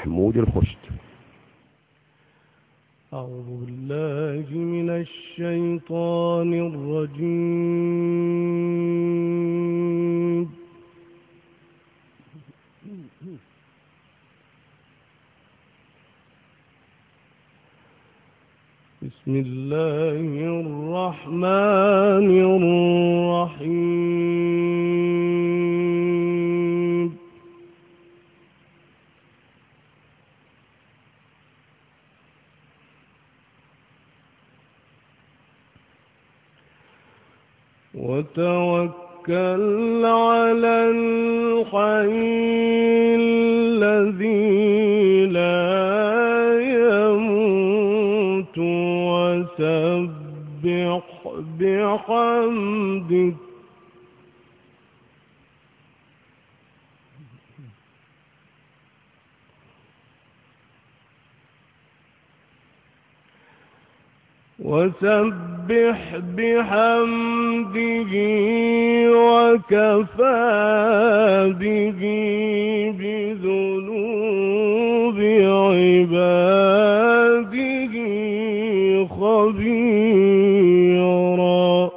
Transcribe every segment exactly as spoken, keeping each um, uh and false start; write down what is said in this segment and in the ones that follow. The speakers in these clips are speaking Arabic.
محمود الخشت. أعوذ بالله من الشيطان الرجيم. بسم الله الرحمن الرحيم. وتوكل على الحي الذي لا يموت وسبح بحمده وسبح بحمده وكفى به بذنوب عباده خبيرا.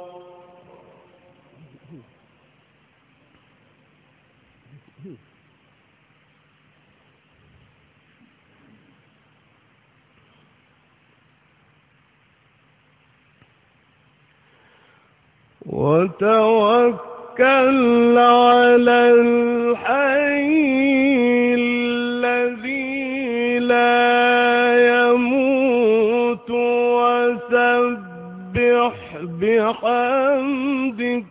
وتوكل على الحي الذي لا يموت وسبح بحمده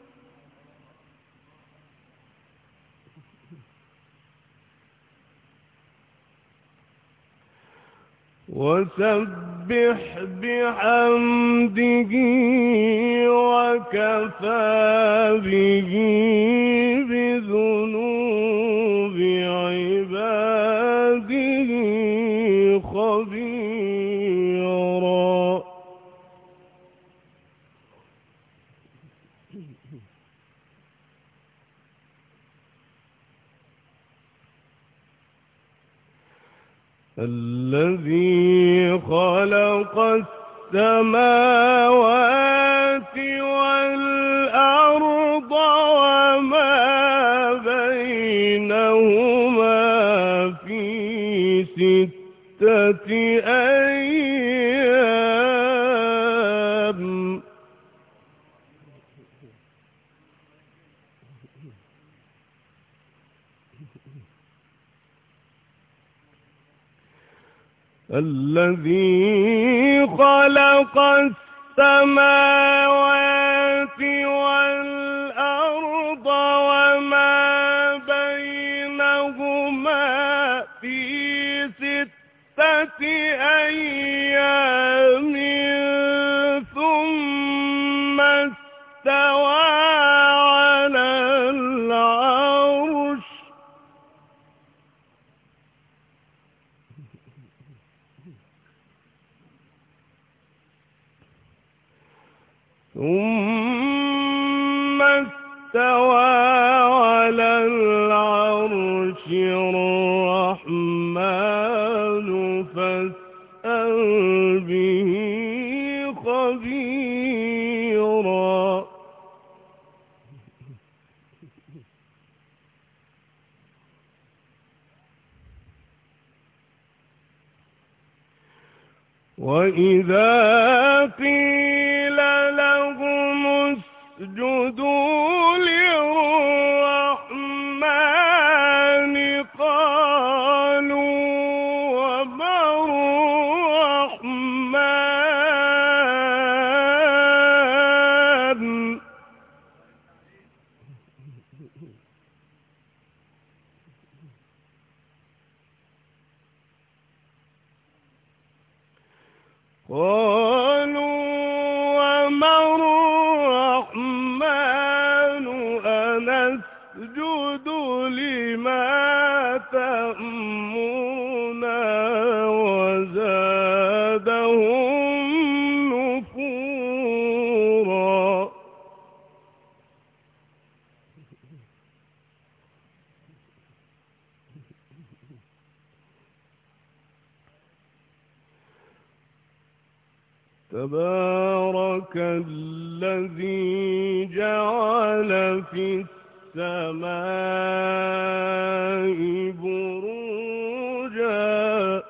وسبح بحمده وكفى به بذنوب عباده خبيرا. الذي خلق السماوات والأرض وما بينهما في ستة أيام الذي خلق السماوات والأرض وما بينهما في ستة أيام ثم استوى على العرش ثم استوى على العرش الرحمن فاسأل به خبيرا. وإذا قيل لهم اسجدوا للرحمن قالوا وما الرحمن قالوا وما الرحمن أنسجد لما تأمرنا وزادهم نفورا. تبارك الذي جعل في السماء بروجا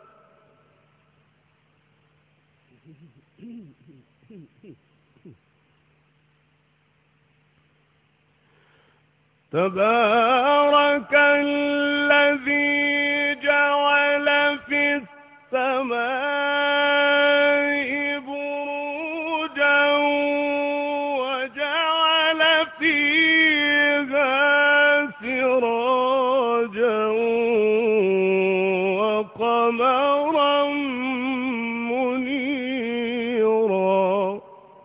تبارك الذي جعل في السماء بروجا وجعل فيها سراجا وقمرا منيرا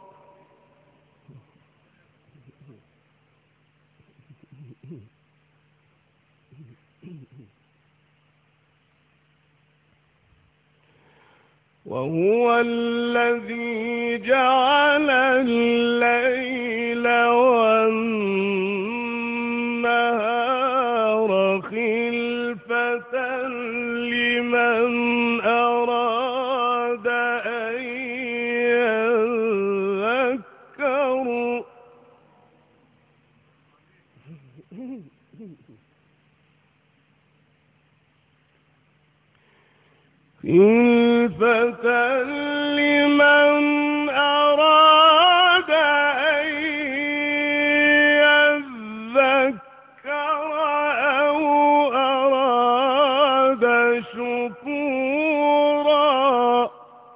وهو الذي جعل الليل والنهار خلفة لمن أراد أن يذكر خلفة لمن أراد أن يذكر أو أراد شكورا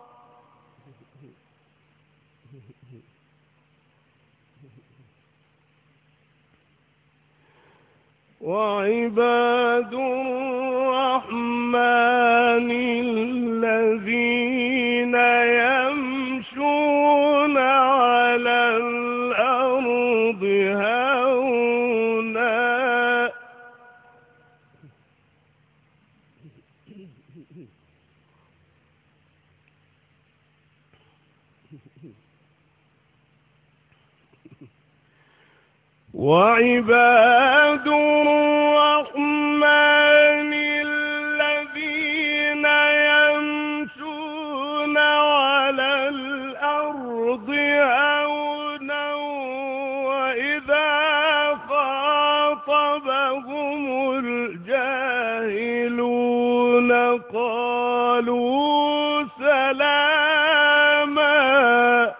وعباد الرحمن الذين يمشون على الأرض هونا وعباد الرحمن الذين يمشون على الأرض هونا وإذا خاطبهم الجاهلون قالوا سلاما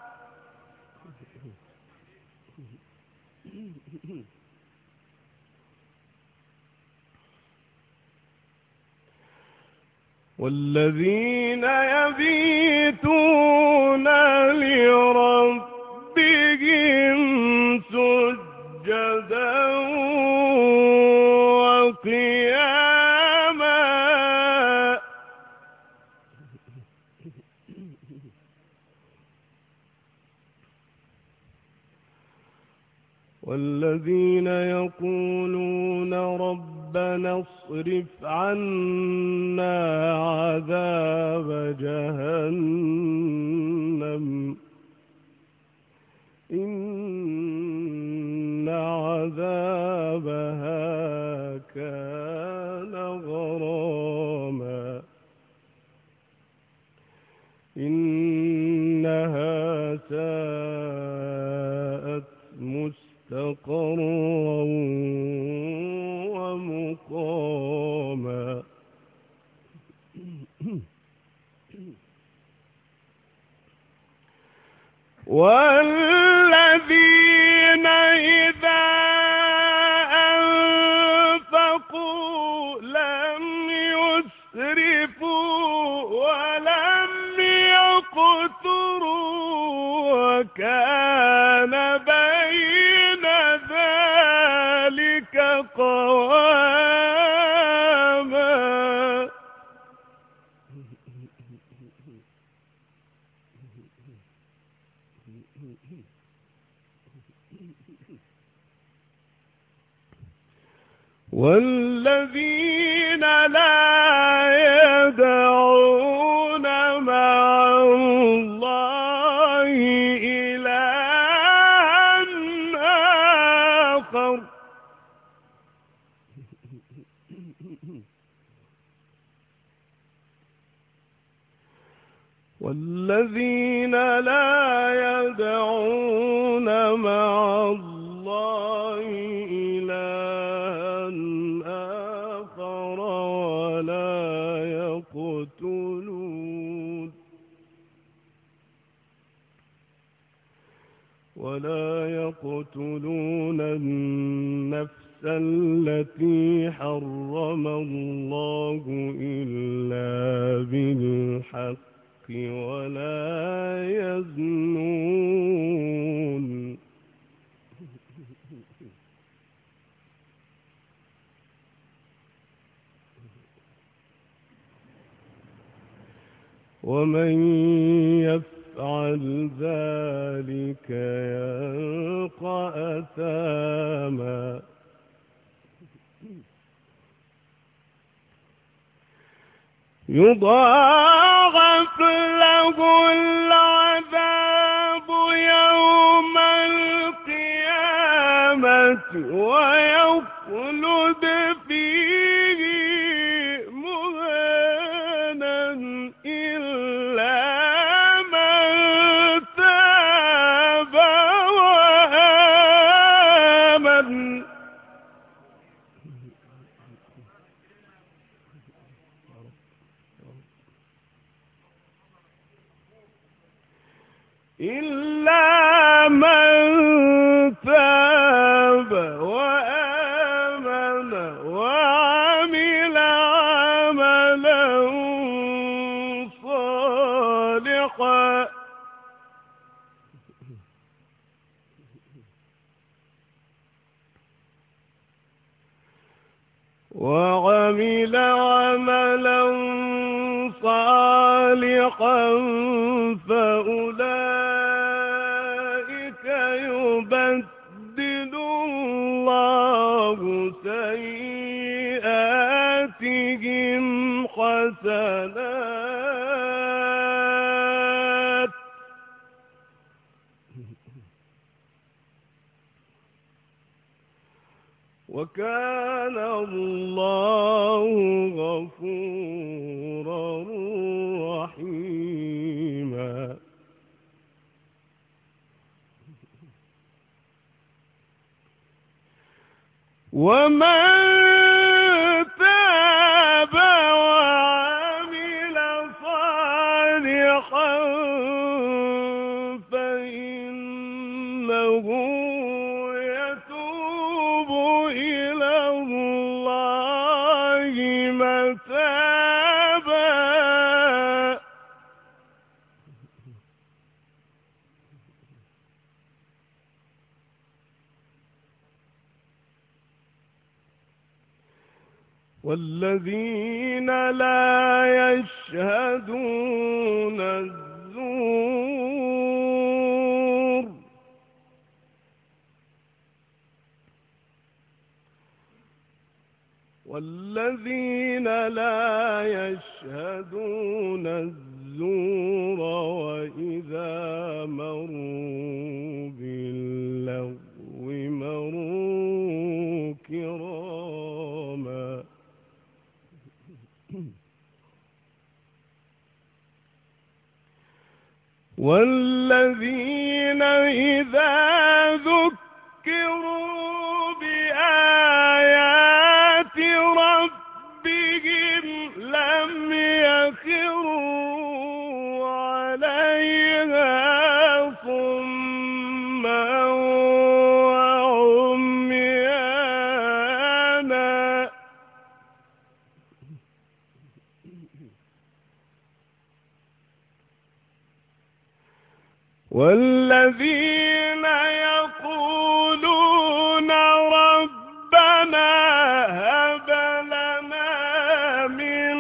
والذين يبيتون لربهم سجدا وقياما والذين يقولون ربنا اصرف عنا عذاب جهنم إن عذابها كان غراما إنها ساءت مستقرا ومقاما والذين إذا أنفقوا لم يسرفوا ولم يقتروا وكان بين ذلك قواما والذين لا يدعون مع الله إلها آخر والذين لا يدعون مع الله إلها آخر ولا يقتلون ولا يقتلون النفس التي حرم الله إلا بالحق ولا يزنون ومن يفعل ذلك يلقى أثاما يضاعف له العذاب يوم القيامة ويخلد فيه مهانا إلا من تاب وآمن إلا من تاب وآمن وعمل عملا صالحا وعمل عملا صالحا فأولئك يبدل الله سيئاتهم حسنات وكان الله غفورا رحيما ومن تاب وعمل صالحا فإنه يتوب إلى الله متابا والذين لا يشهدون الزور والذين لا يشهدون الزور وإذا مروا باللغو مروا كراما والذين إذا ذكروا بآيات ربهم لم يخروا عليها صما وعميانا والذين يقولون ربنا هب لنا من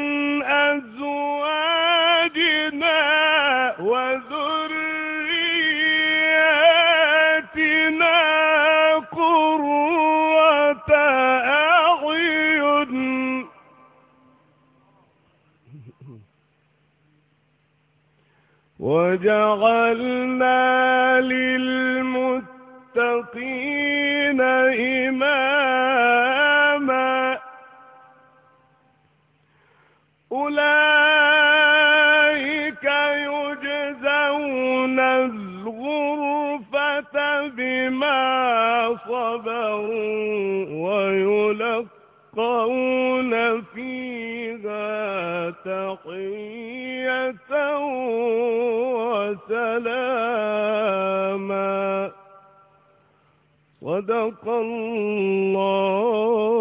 أزواجنا وذرياتنا قرة أعين وجعلنا للمتقين إماما أولئك يجزون بما صبروا ويلقون فيها تحية وسلاما. صدق الله